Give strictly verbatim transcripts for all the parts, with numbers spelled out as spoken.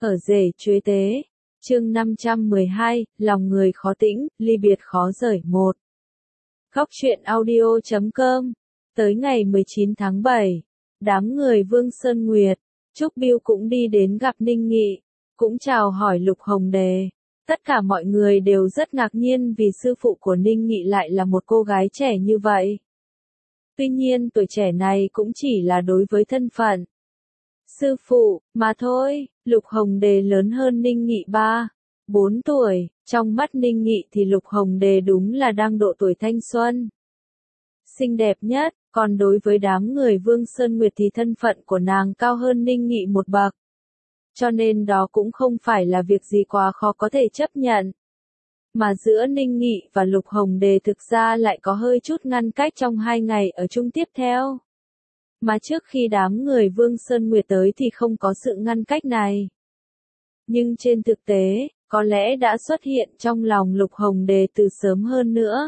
Ở rể chuế tế, chương năm trăm mười hai, lòng người khó tĩnh, ly biệt khó rời một. Góc truyện audio chấm com. Tới ngày mười chín tháng bảy, đám người Vương Sơn Nguyệt, Trúc Biêu cũng đi đến gặp Ninh Nghị, cũng chào hỏi Lục Hồng Đề. Tất cả mọi người đều rất ngạc nhiên vì sư phụ của Ninh Nghị lại là một cô gái trẻ như vậy. Tuy nhiên tuổi trẻ này cũng chỉ là đối với thân phận sư phụ mà thôi. Lục Hồng Đề lớn hơn Ninh Nghị ba, bốn tuổi, trong mắt Ninh Nghị thì Lục Hồng Đề đúng là đang độ tuổi thanh xuân, xinh đẹp nhất, còn đối với đám người Vương Sơn Nguyệt thì thân phận của nàng cao hơn Ninh Nghị một bậc. Cho nên đó cũng không phải là việc gì quá khó có thể chấp nhận. Mà giữa Ninh Nghị và Lục Hồng Đề thực ra lại có hơi chút ngăn cách trong hai ngày ở chung tiếp theo. Mà trước khi đám người Vương Sơn Nguyệt tới thì không có sự ngăn cách này. Nhưng trên thực tế, có lẽ đã xuất hiện trong lòng Lục Hồng Đề từ sớm hơn nữa.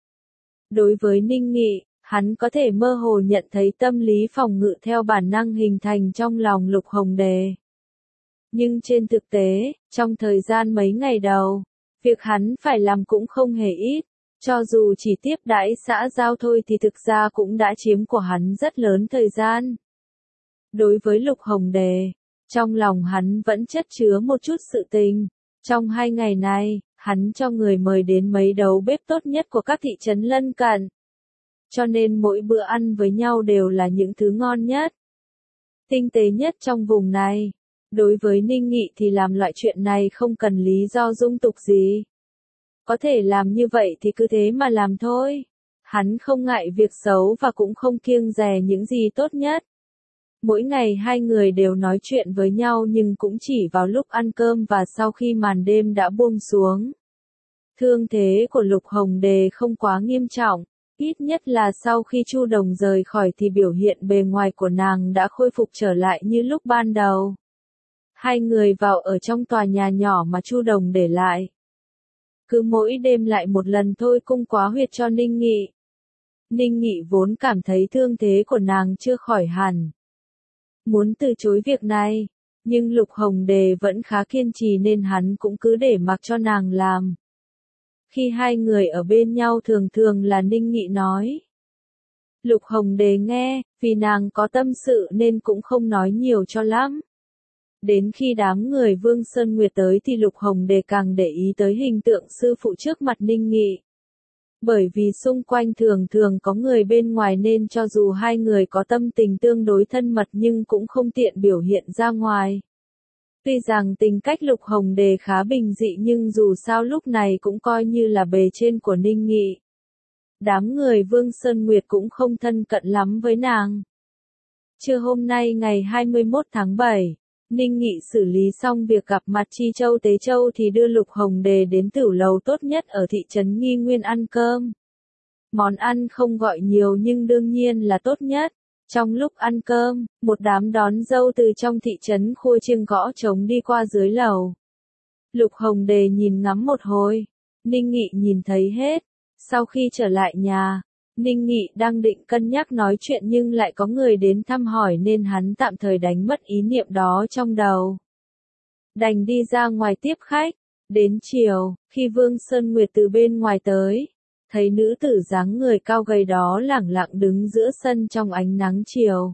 Đối với Ninh Nghị, hắn có thể mơ hồ nhận thấy tâm lý phòng ngự theo bản năng hình thành trong lòng Lục Hồng Đề. Nhưng trên thực tế, trong thời gian mấy ngày đầu, việc hắn phải làm cũng không hề ít. Cho dù chỉ tiếp đãi xã giao thôi thì thực ra cũng đã chiếm của hắn rất lớn thời gian. Đối với Lục Hồng Đề, trong lòng hắn vẫn chất chứa một chút sự tình. Trong hai ngày này, hắn cho người mời đến mấy đầu bếp tốt nhất của các thị trấn lân cận. Cho nên mỗi bữa ăn với nhau đều là những thứ ngon nhất, tinh tế nhất trong vùng này. Đối với Ninh Nghị thì làm loại chuyện này không cần lý do dung tục gì. Có thể làm như vậy thì cứ thế mà làm thôi. Hắn không ngại việc xấu và cũng không kiêng dè những gì tốt nhất. Mỗi ngày hai người đều nói chuyện với nhau nhưng cũng chỉ vào lúc ăn cơm và sau khi màn đêm đã buông xuống. Thương thế của Lục Hồng Đề không quá nghiêm trọng, ít nhất là sau khi Chu Đồng rời khỏi thì biểu hiện bề ngoài của nàng đã khôi phục trở lại như lúc ban đầu. Hai người vào ở trong tòa nhà nhỏ mà Chu Đồng để lại. Cứ mỗi đêm lại một lần thôi cung quá huyệt cho Ninh Nghị. Ninh Nghị vốn cảm thấy thương thế của nàng chưa khỏi hẳn, muốn từ chối việc này, nhưng Lục Hồng Đề vẫn khá kiên trì nên hắn cũng cứ để mặc cho nàng làm. Khi hai người ở bên nhau thường thường là Ninh Nghị nói. Lục Hồng Đề nghe, vì nàng có tâm sự nên cũng không nói nhiều cho lắm. Đến khi đám người Vương Sơn Nguyệt tới thì Lục Hồng Đề càng để ý tới hình tượng sư phụ trước mặt Ninh Nghị. Bởi vì xung quanh thường thường có người bên ngoài nên cho dù hai người có tâm tình tương đối thân mật nhưng cũng không tiện biểu hiện ra ngoài. Tuy rằng tính cách Lục Hồng Đề khá bình dị nhưng dù sao lúc này cũng coi như là bề trên của Ninh Nghị. Đám người Vương Sơn Nguyệt cũng không thân cận lắm với nàng. Trưa hôm nay ngày hai mươi mốt tháng bảy, Ninh Nghị xử lý xong việc gặp mặt Chi Châu Tế Châu thì đưa Lục Hồng Đề đến tửu lầu tốt nhất ở thị trấn Nghi Nguyên ăn cơm. Món ăn không gọi nhiều nhưng đương nhiên là tốt nhất. Trong lúc ăn cơm, một đám đón dâu từ trong thị trấn khua chiêng gõ trống đi qua dưới lầu. Lục Hồng Đề nhìn ngắm một hồi, Ninh Nghị nhìn thấy hết. Sau khi trở lại nhà, Ninh Nghị đang định cân nhắc nói chuyện nhưng lại có người đến thăm hỏi nên hắn tạm thời đánh mất ý niệm đó trong đầu. Đành đi ra ngoài tiếp khách. Đến chiều, khi Vương Sơn Nguyệt từ bên ngoài tới, thấy nữ tử dáng người cao gầy đó lẳng lặng đứng giữa sân trong ánh nắng chiều.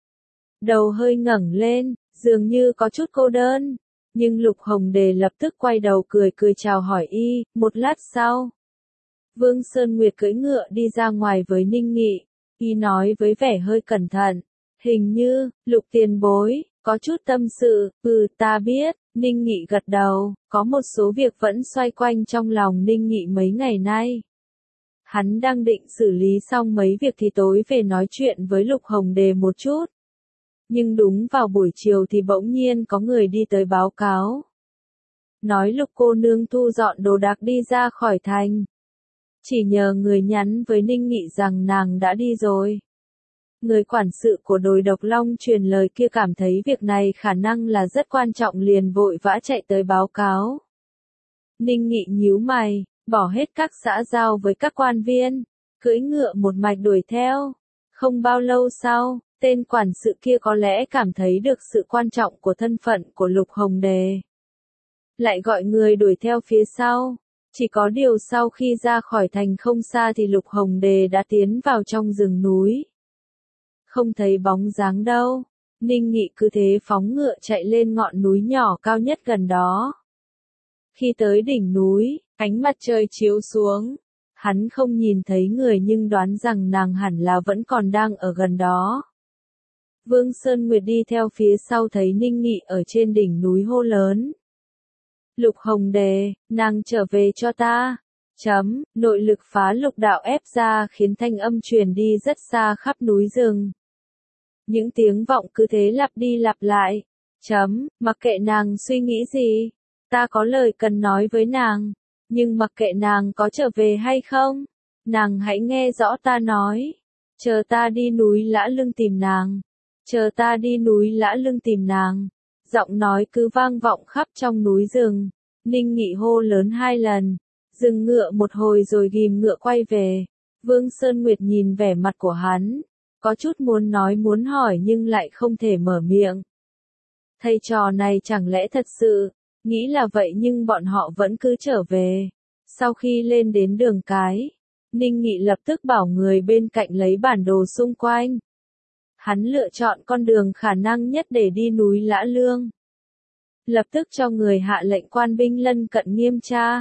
Đầu hơi ngẩng lên, dường như có chút cô đơn. Nhưng Lục Hồng Đề lập tức quay đầu cười cười chào hỏi y. Một lát sau, Vương Sơn Nguyệt cưỡi ngựa đi ra ngoài với Ninh Nghị. Y nói với vẻ hơi cẩn thận. Hình như, Lục tiền bối, có chút tâm sự. Ừ, ta biết. Ninh Nghị gật đầu. Có một số việc vẫn xoay quanh trong lòng Ninh Nghị mấy ngày nay. Hắn đang định xử lý xong mấy việc thì tối về nói chuyện với Lục Hồng Đề một chút. Nhưng đúng vào buổi chiều thì bỗng nhiên có người đi tới báo cáo. Nói Lục cô nương thu dọn đồ đạc đi ra khỏi thành. Chỉ nhờ người nhắn với Ninh Nghị rằng nàng đã đi rồi. Người quản sự của đồi Độc Long truyền lời kia cảm thấy việc này khả năng là rất quan trọng liền vội vã chạy tới báo cáo. Ninh Nghị nhíu mày, bỏ hết các xã giao với các quan viên, cưỡi ngựa một mạch đuổi theo. Không bao lâu sau, Tên quản sự kia có lẽ cảm thấy được sự quan trọng của thân phận của Lục Hồng Đề. Lại gọi người đuổi theo phía sau. Chỉ có điều sau khi ra khỏi thành không xa thì Lục Hồng Đề đã tiến vào trong rừng núi. Không thấy bóng dáng đâu. Ninh Nghị cứ thế phóng ngựa chạy lên ngọn núi nhỏ cao nhất gần đó. Khi tới đỉnh núi, ánh mặt trời chiếu xuống. Hắn không nhìn thấy người nhưng đoán rằng nàng hẳn là vẫn còn đang ở gần đó. Vương Sơn Nguyệt đi theo phía sau thấy Ninh Nghị ở trên đỉnh núi hô lớn. Lục Hồng Đề, nàng trở về cho ta. Chấm, nội lực phá lục đạo ép ra khiến thanh âm truyền đi rất xa khắp núi rừng. Những tiếng vọng cứ thế lặp đi lặp lại. Chấm, mặc kệ nàng suy nghĩ gì. Ta có lời cần nói với nàng. Nhưng mặc kệ nàng có trở về hay không. Nàng hãy nghe rõ ta nói. Chờ ta đi núi Lã Lưng tìm nàng. Chờ ta đi núi Lã Lưng tìm nàng. Giọng nói cứ vang vọng khắp trong núi rừng. Ninh Nghị hô lớn hai lần. Dừng ngựa một hồi rồi ghim ngựa quay về. Vương Sơn Nguyệt nhìn vẻ mặt của hắn. Có chút muốn nói muốn hỏi nhưng lại không thể mở miệng. Thầy trò này chẳng lẽ thật sự, nghĩ là vậy nhưng bọn họ vẫn cứ trở về. Sau khi lên đến đường cái, Ninh Nghị lập tức bảo người bên cạnh lấy bản đồ xung quanh. Hắn lựa chọn con đường khả năng nhất để đi núi Lã Lương. Lập tức cho người hạ lệnh quan binh lân cận nghiêm tra.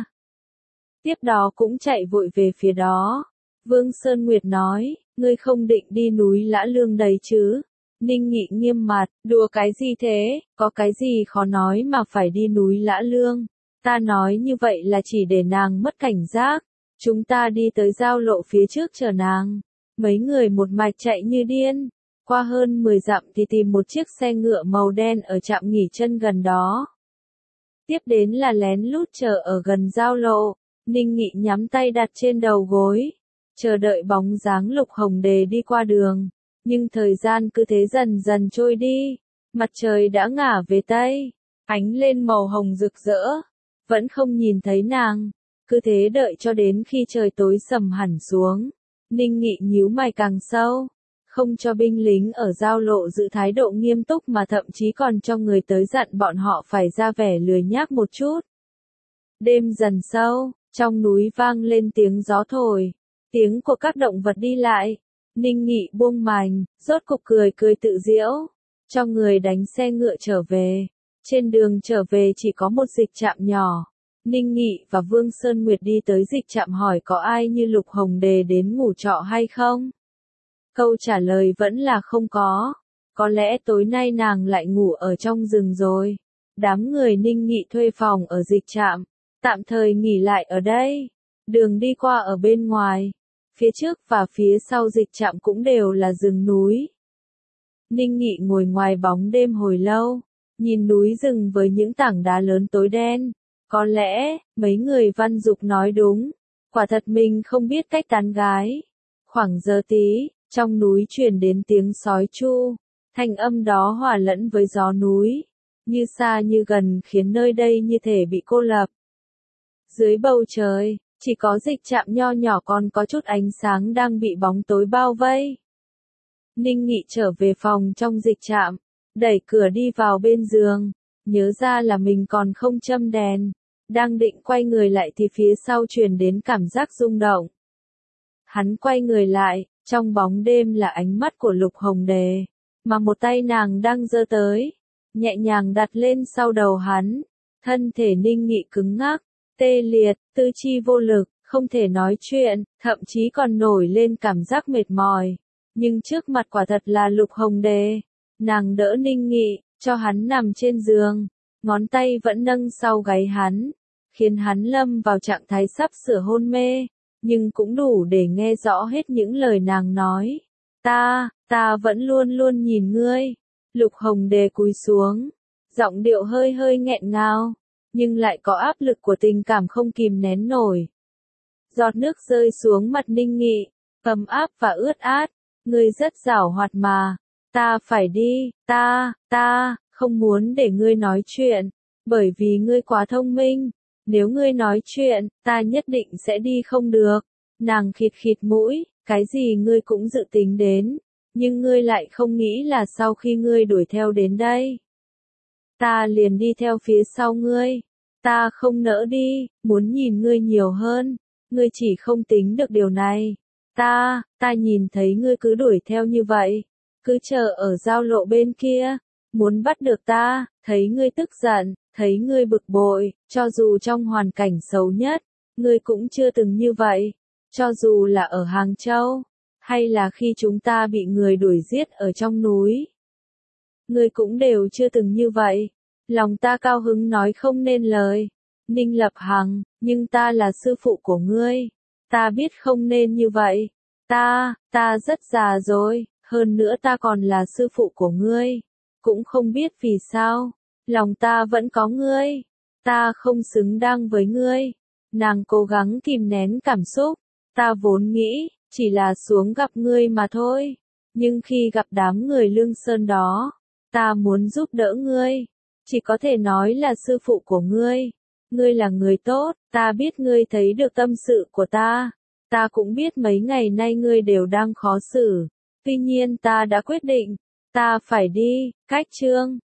Tiếp đó cũng chạy vội về phía đó. Vương Sơn Nguyệt nói, ngươi không định đi núi Lã Lương đấy chứ? Ninh Nghị nghiêm mặt, đùa cái gì thế, có cái gì khó nói mà phải đi núi Lã Lương. Ta nói như vậy là chỉ để nàng mất cảnh giác. Chúng ta đi tới giao lộ phía trước chờ nàng. Mấy người một mạch chạy như điên. Qua hơn mười dặm thì tìm một chiếc xe ngựa màu đen ở trạm nghỉ chân gần đó. Tiếp đến là lén lút chờ ở gần giao lộ. Ninh Nghị nhắm tay đặt trên đầu gối. Chờ đợi bóng dáng Lục Hồng Đề đi qua đường. Nhưng thời gian cứ thế dần dần trôi đi. Mặt trời đã ngả về Tây. Ánh lên màu hồng rực rỡ. Vẫn không nhìn thấy nàng. Cứ thế đợi cho đến khi trời tối sầm hẳn xuống. Ninh Nghị nhíu mày càng sâu. Không cho binh lính ở giao lộ giữ thái độ nghiêm túc mà thậm chí còn cho người tới dặn bọn họ phải ra vẻ lười nhác một chút. Đêm dần sâu, trong núi vang lên tiếng gió thổi. Tiếng của các động vật đi lại. Ninh Nghị buông mành, rốt cục cười cười tự giễu. Cho người đánh xe ngựa trở về. Trên đường trở về chỉ có một dịch trạm nhỏ. Ninh Nghị và Vương Sơn Nguyệt đi tới dịch trạm hỏi có ai như Lục Hồng Đề đến ngủ trọ hay không? Câu trả lời vẫn là không có. Có lẽ tối nay nàng lại ngủ ở trong rừng rồi. Đám người Ninh Nghị thuê phòng ở dịch trạm. Tạm thời nghỉ lại ở đây. Đường đi qua ở bên ngoài. Phía trước và phía sau dịch trạm cũng đều là rừng núi. Ninh Nghị ngồi ngoài bóng đêm hồi lâu. Nhìn núi rừng với những tảng đá lớn tối đen. Có lẽ, mấy người Văn Dục nói đúng. Quả thật mình không biết cách tán gái. Khoảng giờ tí, trong núi truyền đến tiếng sói chu. Thanh âm đó hòa lẫn với gió núi. Như xa như gần khiến nơi đây như thể bị cô lập. Dưới bầu trời, chỉ có dịch trạm nho nhỏ còn có chút ánh sáng đang bị bóng tối bao vây. Ninh Nghị trở về phòng trong dịch trạm. Đẩy cửa đi vào bên giường. Nhớ ra là mình còn không châm đèn. Đang định quay người lại thì phía sau truyền đến cảm giác rung động. Hắn quay người lại, trong bóng đêm là ánh mắt của Lục Hồng Đề, mà một tay nàng đang giơ tới, nhẹ nhàng đặt lên sau đầu hắn. Thân thể Ninh Nghị cứng ngắc, tê liệt, tứ chi vô lực, không thể nói chuyện, thậm chí còn nổi lên cảm giác mệt mỏi. Nhưng trước mặt quả thật là Lục Hồng Đề. Nàng đỡ Ninh Nghị, cho hắn nằm trên giường, ngón tay vẫn nâng sau gáy hắn, khiến hắn lâm vào trạng thái sắp sửa hôn mê, nhưng cũng đủ để nghe rõ hết những lời nàng nói. Ta, ta vẫn luôn luôn nhìn ngươi. Lục Hồng Đề cúi xuống, giọng điệu hơi hơi nghẹn ngào, nhưng lại có áp lực của tình cảm không kìm nén nổi. Giọt nước rơi xuống mặt Ninh Nghị, ấm áp và ướt át. Ngươi rất giảo hoạt mà. Ta phải đi, ta, ta, không muốn để ngươi nói chuyện, bởi vì ngươi quá thông minh. Nếu ngươi nói chuyện, ta nhất định sẽ đi không được. Nàng khịt khịt mũi, cái gì ngươi cũng dự tính đến. Nhưng ngươi lại không nghĩ là sau khi ngươi đuổi theo đến đây, ta liền đi theo phía sau ngươi. Ta không nỡ đi, muốn nhìn ngươi nhiều hơn. Ngươi chỉ không tính được điều này. Ta, ta nhìn thấy ngươi cứ đuổi theo như vậy. Cứ chờ ở giao lộ bên kia. Muốn bắt được ta, thấy ngươi tức giận, thấy ngươi bực bội. Cho dù trong hoàn cảnh xấu nhất, ngươi cũng chưa từng như vậy. Cho dù là ở Hàng Châu, hay là khi chúng ta bị người đuổi giết ở trong núi, ngươi cũng đều chưa từng như vậy. Lòng ta cao hứng nói không nên lời. Ninh Lập Hằng, nhưng ta là sư phụ của ngươi. Ta biết không nên như vậy. Ta, ta rất già rồi, hơn nữa ta còn là sư phụ của ngươi. Cũng không biết vì sao, lòng ta vẫn có ngươi. Ta không xứng đáng với ngươi. Nàng cố gắng kìm nén cảm xúc. Ta vốn nghĩ, chỉ là xuống gặp ngươi mà thôi. Nhưng khi gặp đám người Lương Sơn đó, ta muốn giúp đỡ ngươi. Chỉ có thể nói là sư phụ của ngươi. Ngươi là người tốt, ta biết ngươi thấy được tâm sự của ta. Ta cũng biết mấy ngày nay ngươi đều đang khó xử. Tuy nhiên ta đã quyết định, ta phải đi. Cách chương